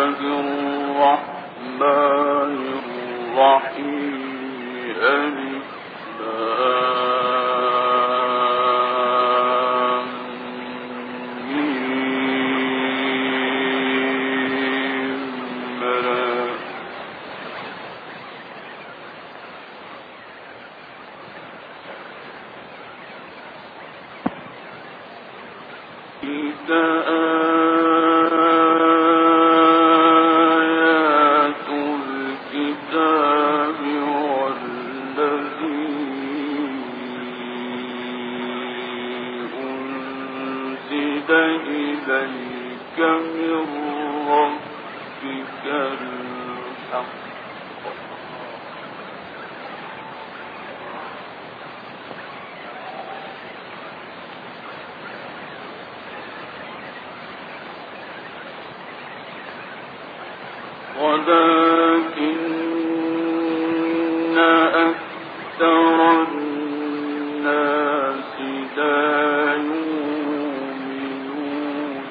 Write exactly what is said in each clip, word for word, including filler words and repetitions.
ولكن أكثر الناس لا يؤمنون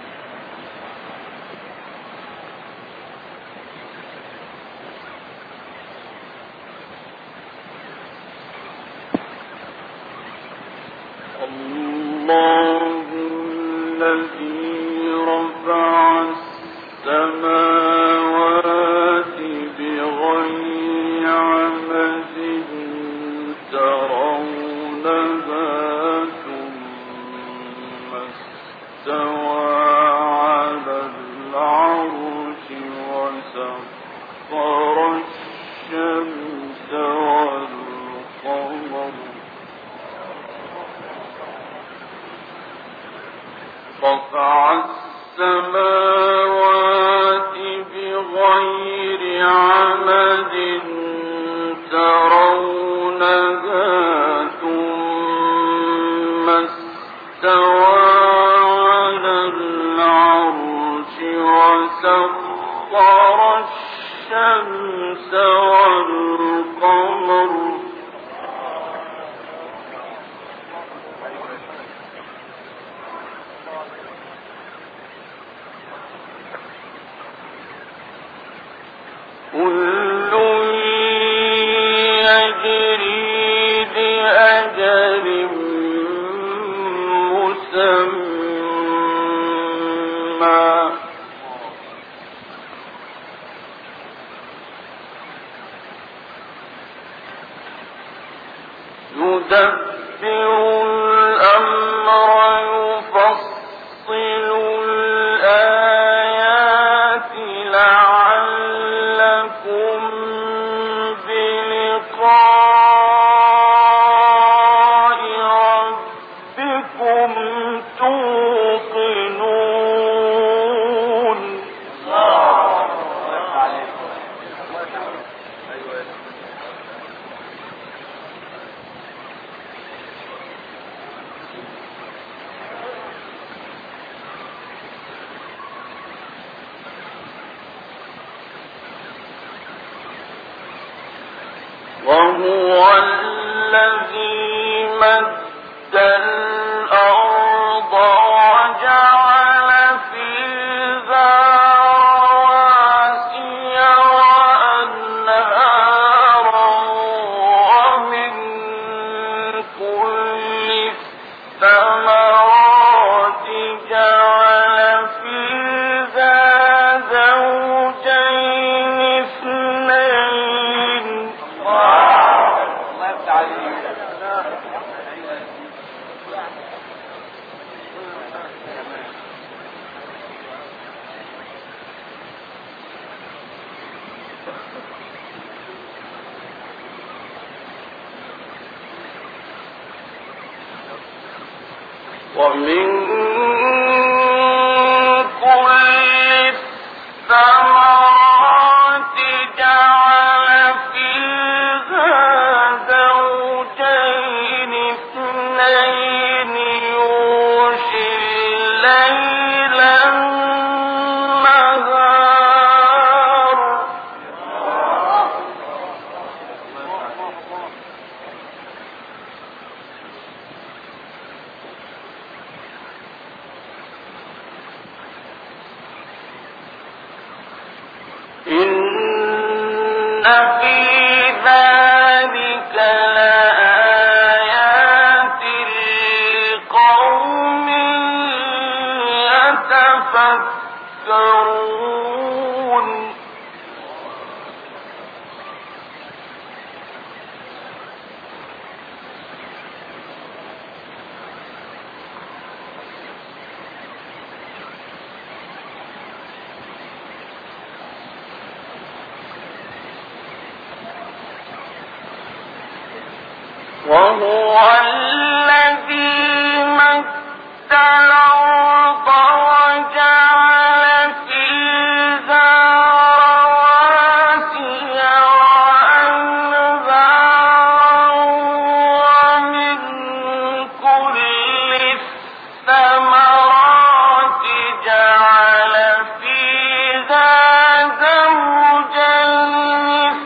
الله الذي رفع السماوات بغير عمد ترونها ثم استوى على العرش وسخر الشمس والقمر رفع السماوات بغير عمد ترونها ثم استوى على العرش وسخر الشمس والقمر كل يجري لأجل مسمى يدبر الأمر يفصل الآيات لعلكم بلقاء ربكم توقنون وهو الذي مد الأرض وجعل فيها رواسي وأنهارا ومن كل الثمرات جعل فيها زوجين اثنين ومن كل الثمرات جعل فيها زوجين اثنين يغشي الليل النهار وهو الذي مد الأرض وجعل فيها رواسي وأنهارا ومن كل الثمرات جعل فيها زوجين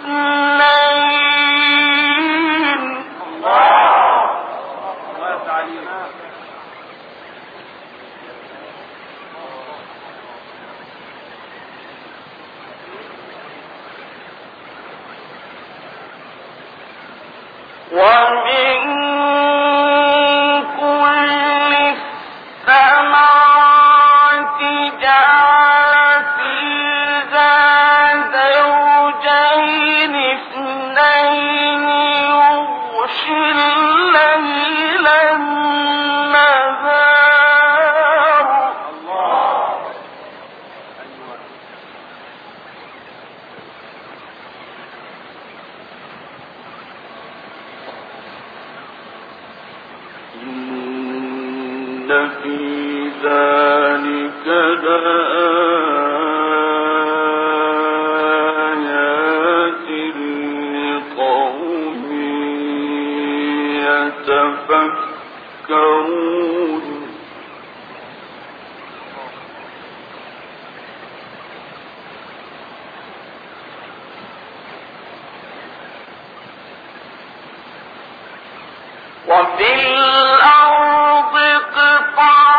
اثنين. ومن كل الثمرات جعل فيها زوجين اثنين يغشي الليل النهار. إن في ذلك لآيات لقوم يتفكرون. وفي الأرض قطع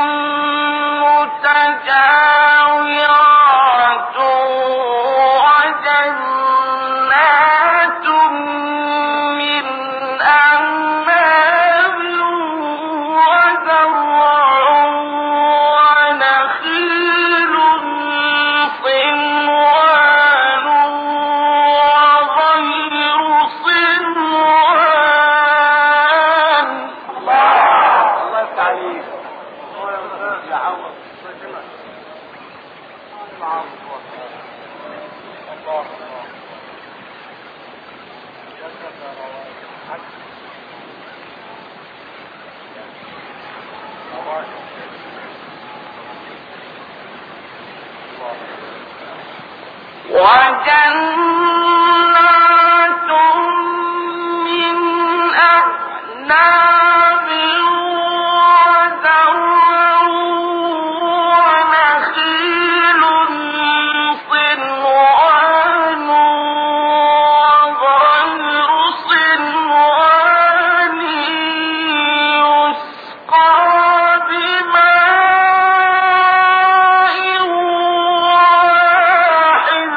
متجاورات وجنات من أعناب وزرع ونخيل صنوان وغير صنوان. الله تعالى وجنات من أعناب وزرع ونخيل صنوان وغير صنوان يسقى بماء واحد.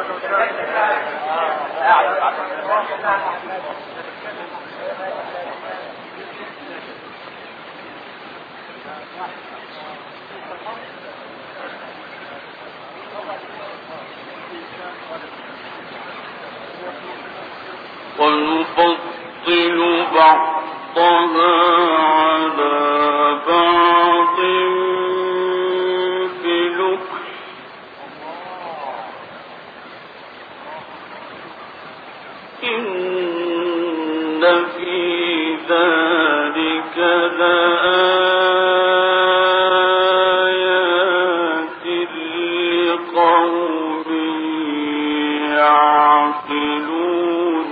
ونفضل بعضها على بعض في الأكل إن في ذلك لآيات لقوم يعقلون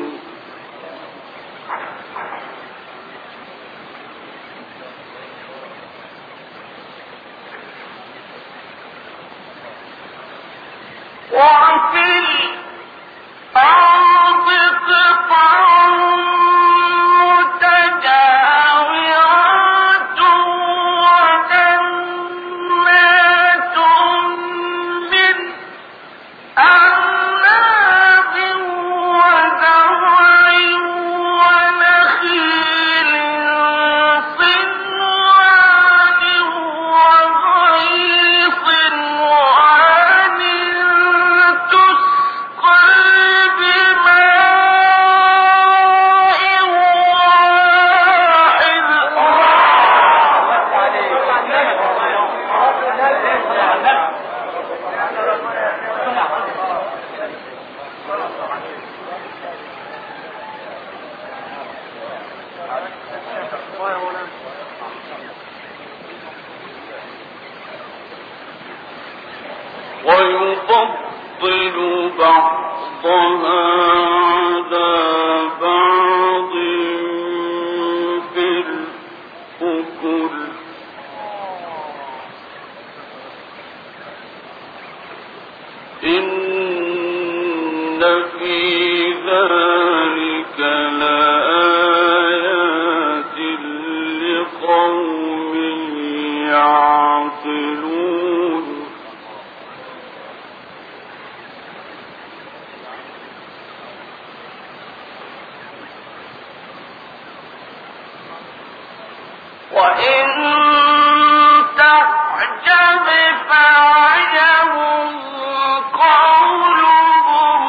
وفي الأرض قطع متجاورات وجنات من أعناب وزرع ونخيل صنوان وغير صنوان تسقى بماء ويفضل بعضها على بعض في الأكل إن في ذلك لآيات لقوم يعقلون وإن تعجب فعجب قولهم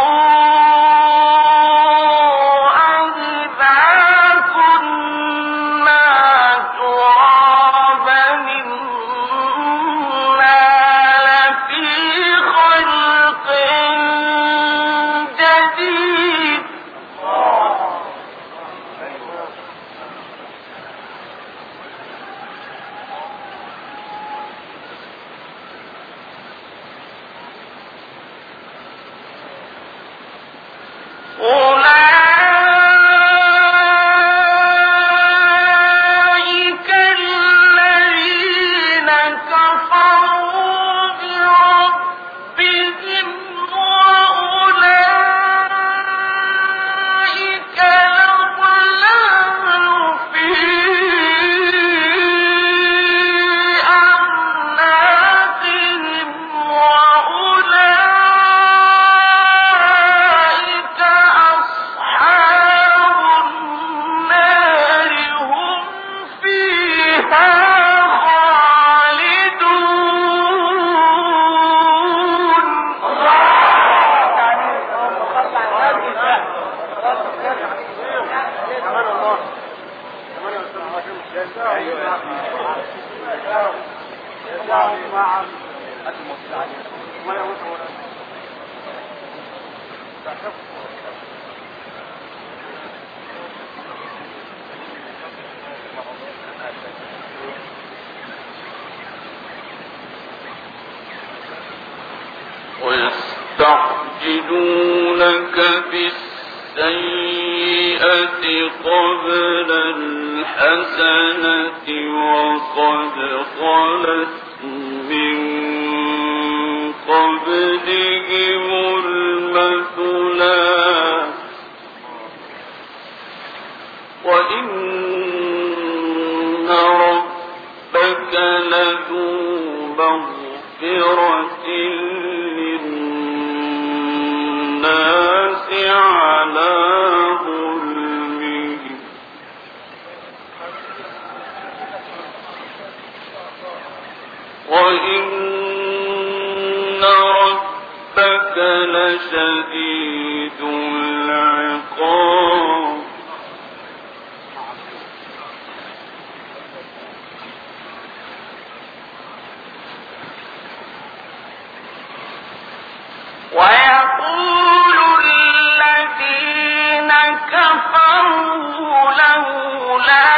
أإذا كنا ترابا إنا لفي خلق جديد أولئك الذين كفروا بربهم وأولئك الأغلال في أعناقهم وأولئك أصحاب النار هم فيها ويستعجلونك بالسيئة قبل الحسنة وقد خلت من قبلهم المثلات وإن ربك لذو مغفرة للناس على ظلمهم وإن ربك لشديد العقاب ويقول الذين كفروا لولا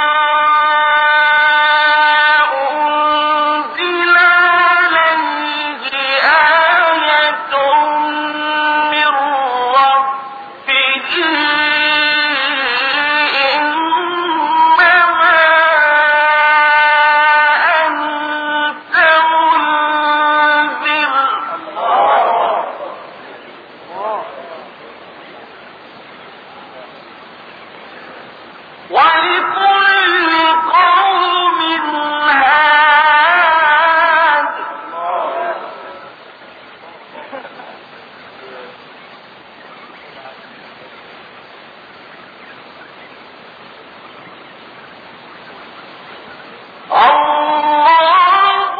أنزل عليه آية من ربه إنما أنت منذر ولكل قوم هاد الله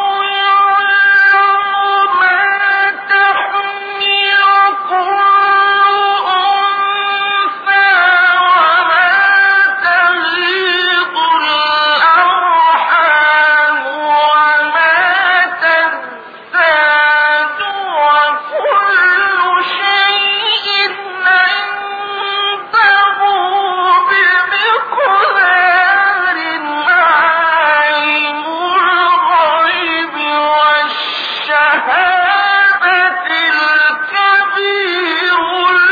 يعلم ما تحمل كل أنثى وما تغيض الأرحام وما تزداد وكل شيء عنده بمقدار عالم الغيب والشهادة الكبير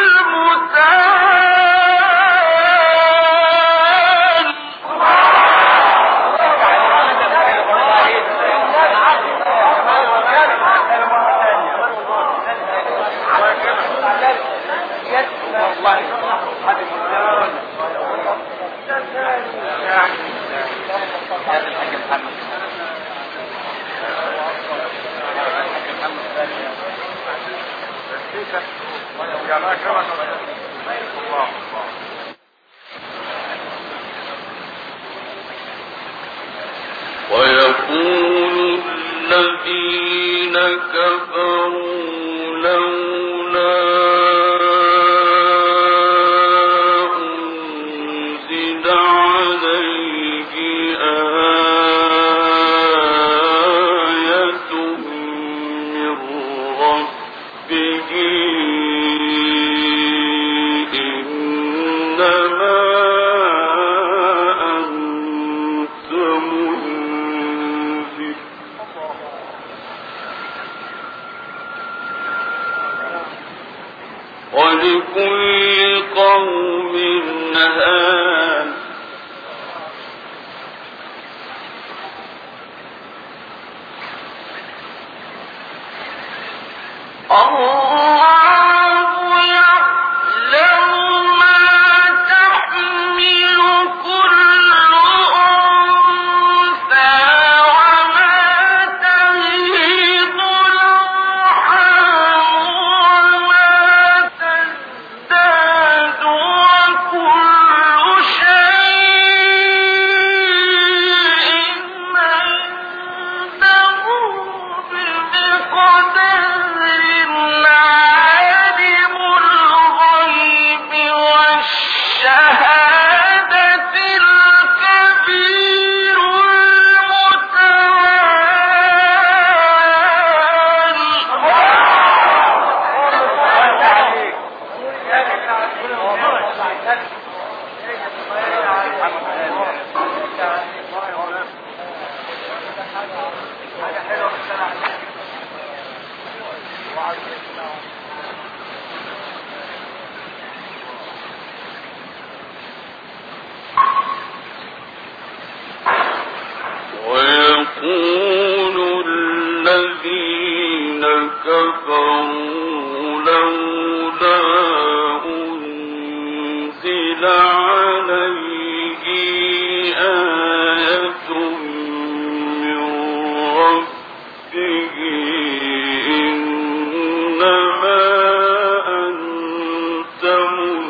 المتعال ويقول الذين كفروا لولا أنزل عليه آية من ربه إنما أنت منذر ولكل قوم هاد الله يعلم ما تحمل كل أنثى وما تغيض الأرحام وما تزداد وكل شيء عنده بمقدار عالم الغيب والشهادة الكبير ويقول الذين كفروا لولا أنزل عليه آية من ربه إنما أنت منذر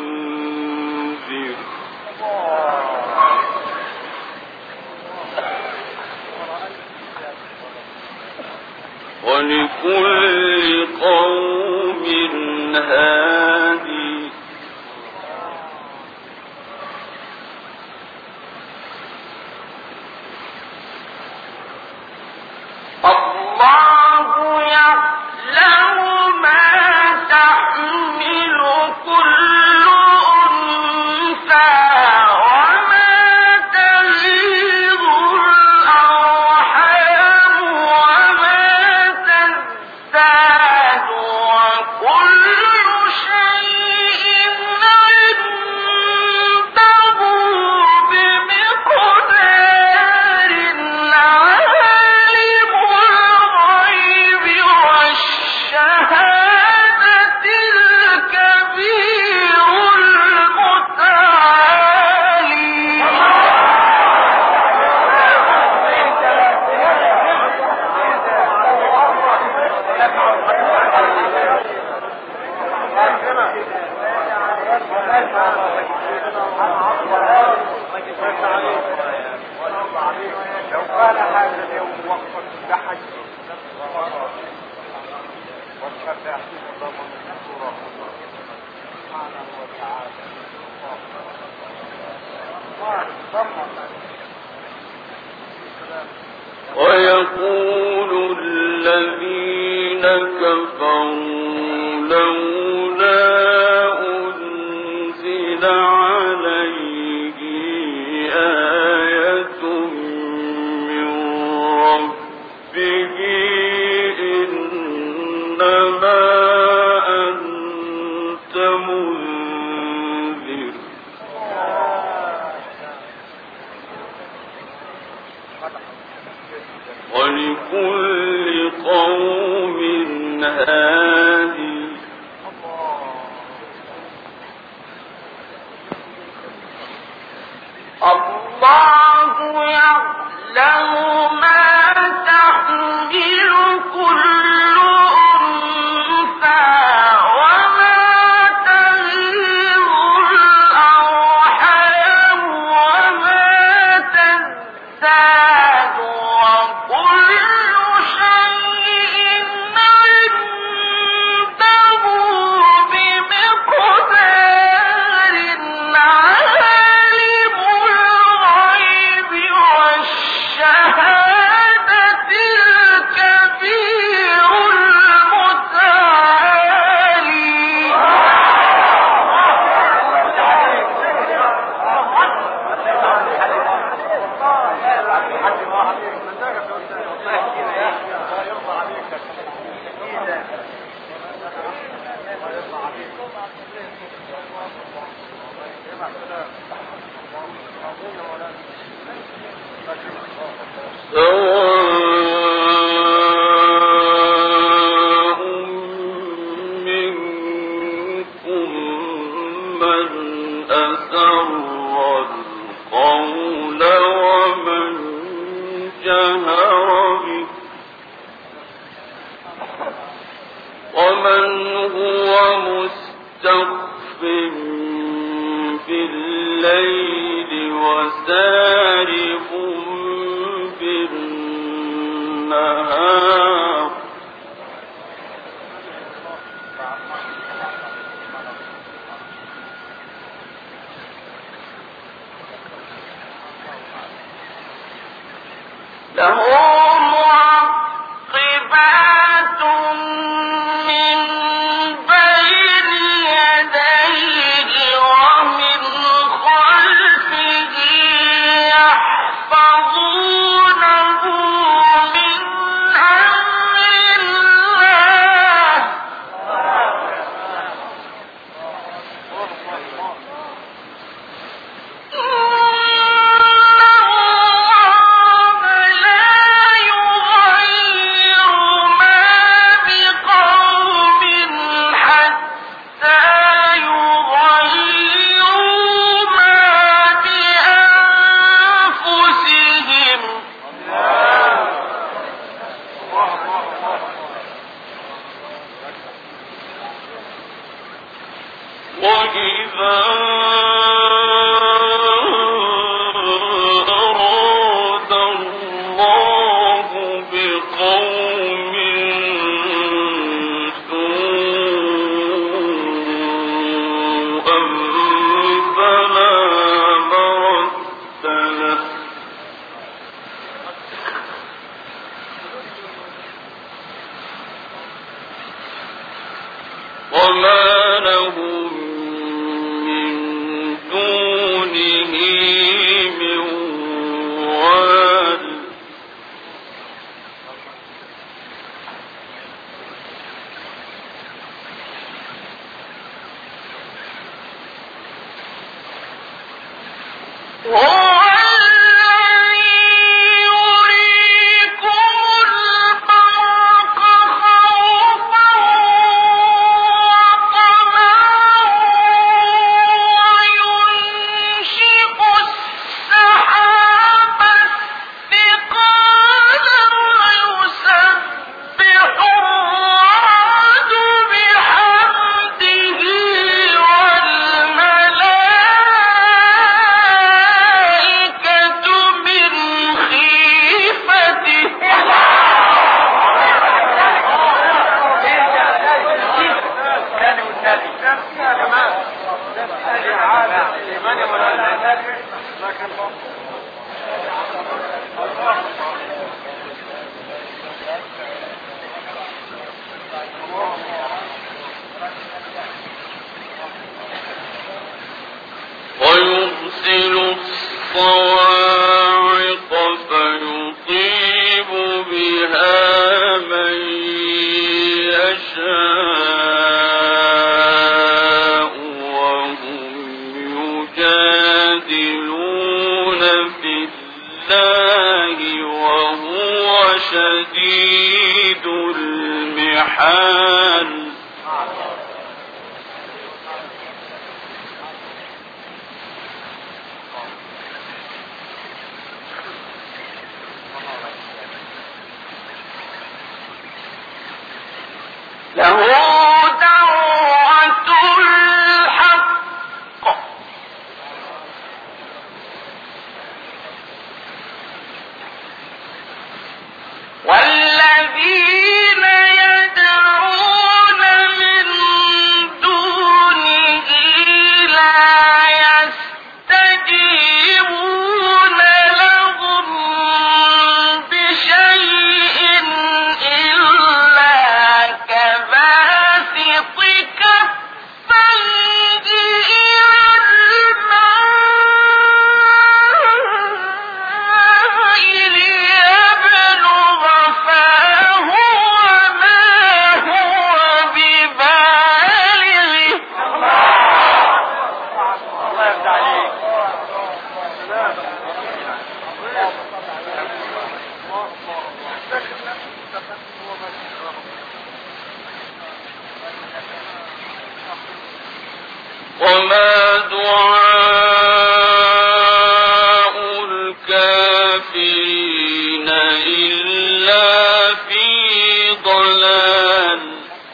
هادي الله يعلم ما تحمل كل أنثى وما تغيض الأرحام وما تزداد وكل شيء عنده بمقدار. عالم الغيب والشهادة الكبير المتعالي. لو كان هذا اليوم وقفا لحج والشفاعين ضمن الصورة سبحانه وتعالى ويقول الذين كفروا لولا أنزل عليه آية من ربه إنما أنت منذر ولكل قوم هادي. الله يعلم ما تحمل كل أنثى وما تغيض الأرحام وما تزداد وكل شيء عنده بمقدار. عالم الغيب والشهادة الكبير المتعالي. سواء منكم من أسر القول ومن جهر به ومن هو مستخف بالليل وسارب بالنهار. له معقبات من بين يديه ومن خلفه يحفظونه من أمر الله. وإذا أراد الله بقوم سوءا وما لهم من دونه من وال ويرسل الصواعق فيصيب بها من يشاء وهم يجادلون في الله وهو شديد المحال له دعوة الحق والذين يدعون من دونه لا يستجيبون لهم بشيء إلا كباسط كفيه إلى الماء ليبلغ فاه وما هو ببالغه الله يفتح عليك. وما دعاء الكافرين إلا في ضلال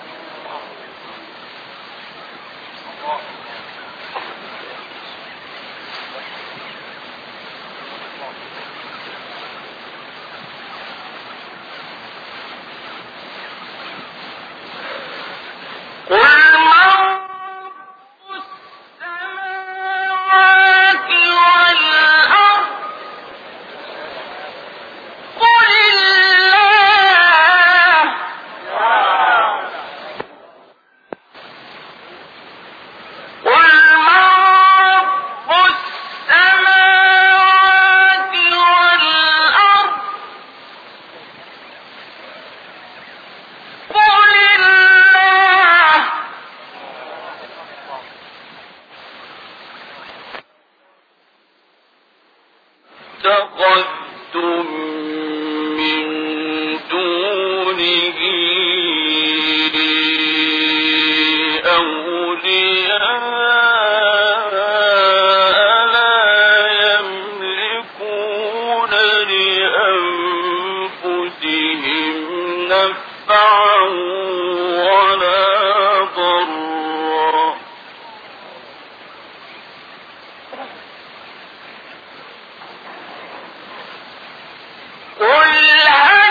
قل من السماوات والأرض قل الله قل من رب السماوات والأرض قل الله اتخذتم من دونه أولياء لا يملكون لأنفسهم نفعا ولا ضرا قل هل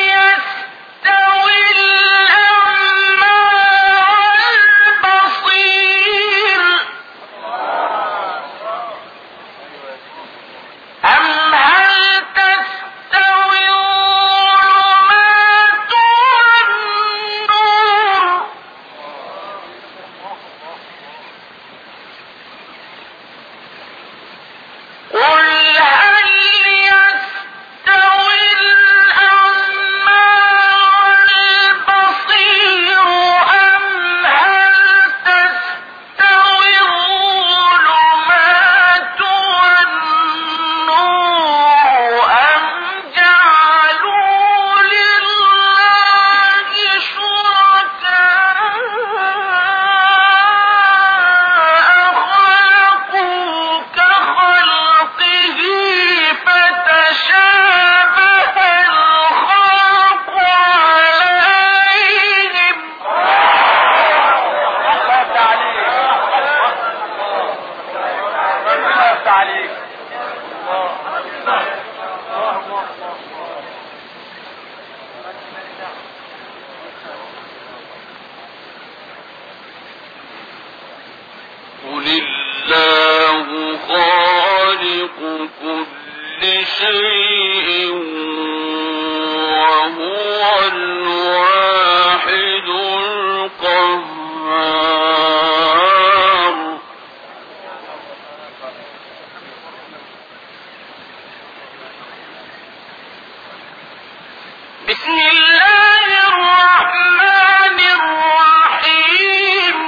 يستوي الأعمى والبصير قل الله خالق كل شيء وهو الواحد القهار. بسم الله الرحمن الرحيم.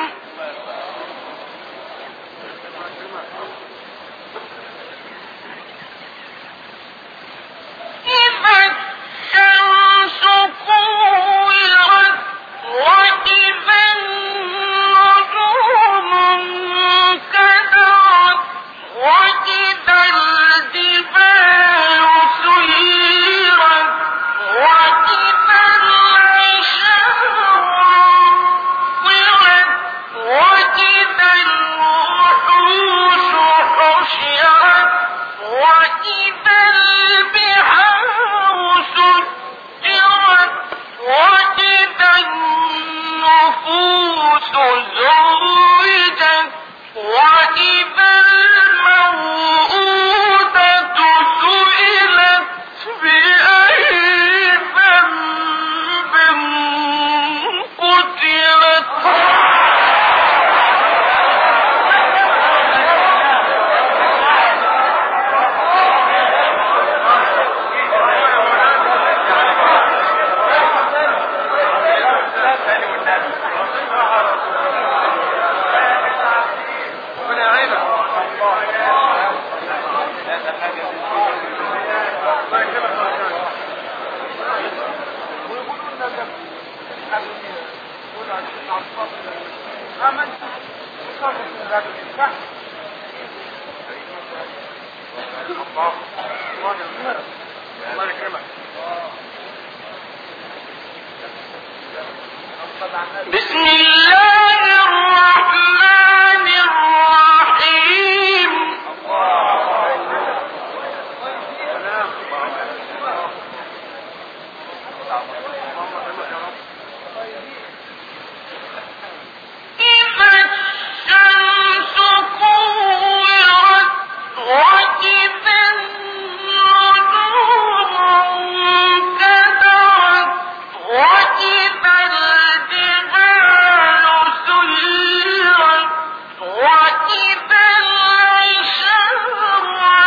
إذا الشمس كورت وإذا النجوم انكدرت وإذا الجبال سيرت وإذا العشار عطلت وإذا الوحوش حشرت وإذا البحار سجرت وإذا النفوس زوجت وإذا الموءودة سئلت بأي ذنب قتلت. بسم الله الرحمن الرحيم. إذا الشمس كورت وإذا النجوم انكدرت وإذا الجبال سيرت وإذا العشار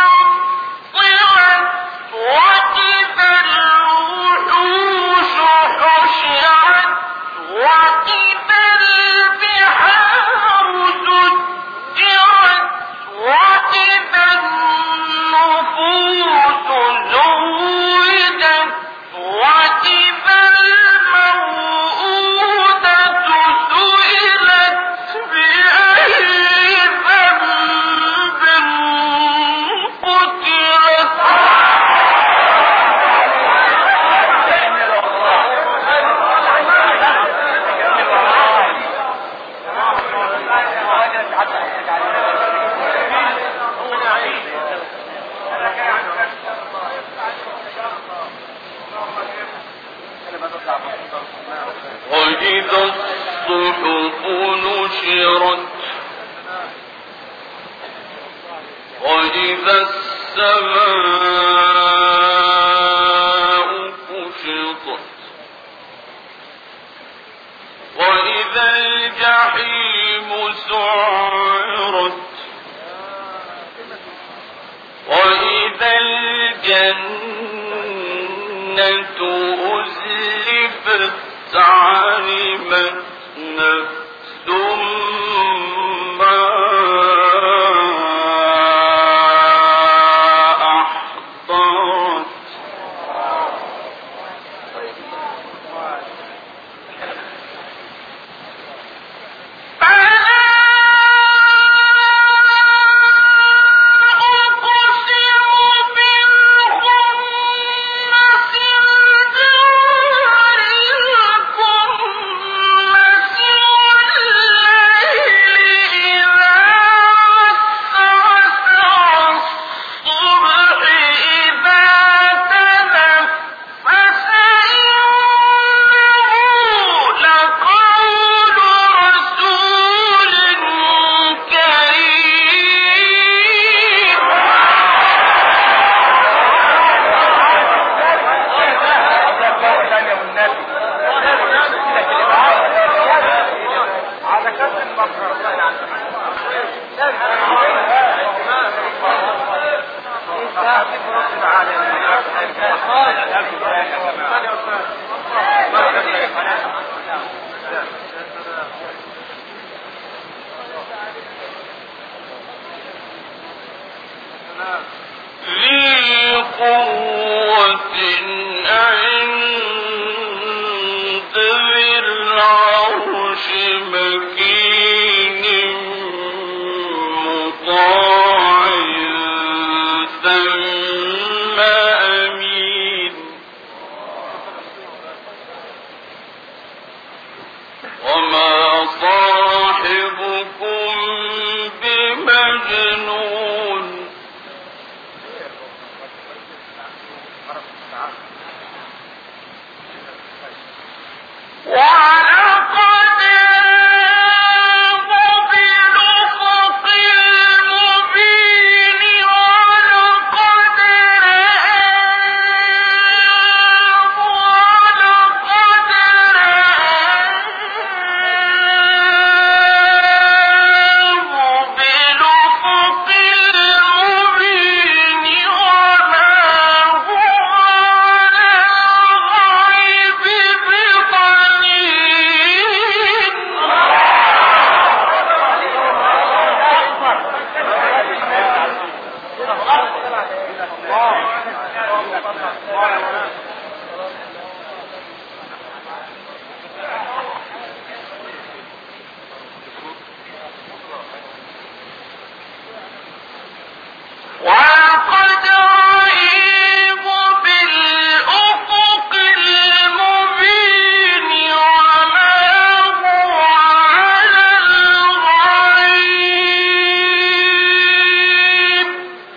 عطلت وإذا الوحوش حشرت وإذا البحار سجرت وإذا النفوس زوجت وإذا الموءودة سئلت بأي ذنب قتلت. وإذا الصحف نشرت وإذا السماء كشطت وإذا الجحيم سعرت وإذا الجنة أزلفت علمت نفس ما أحضرت. ذي قوة عند ذي العرش مكين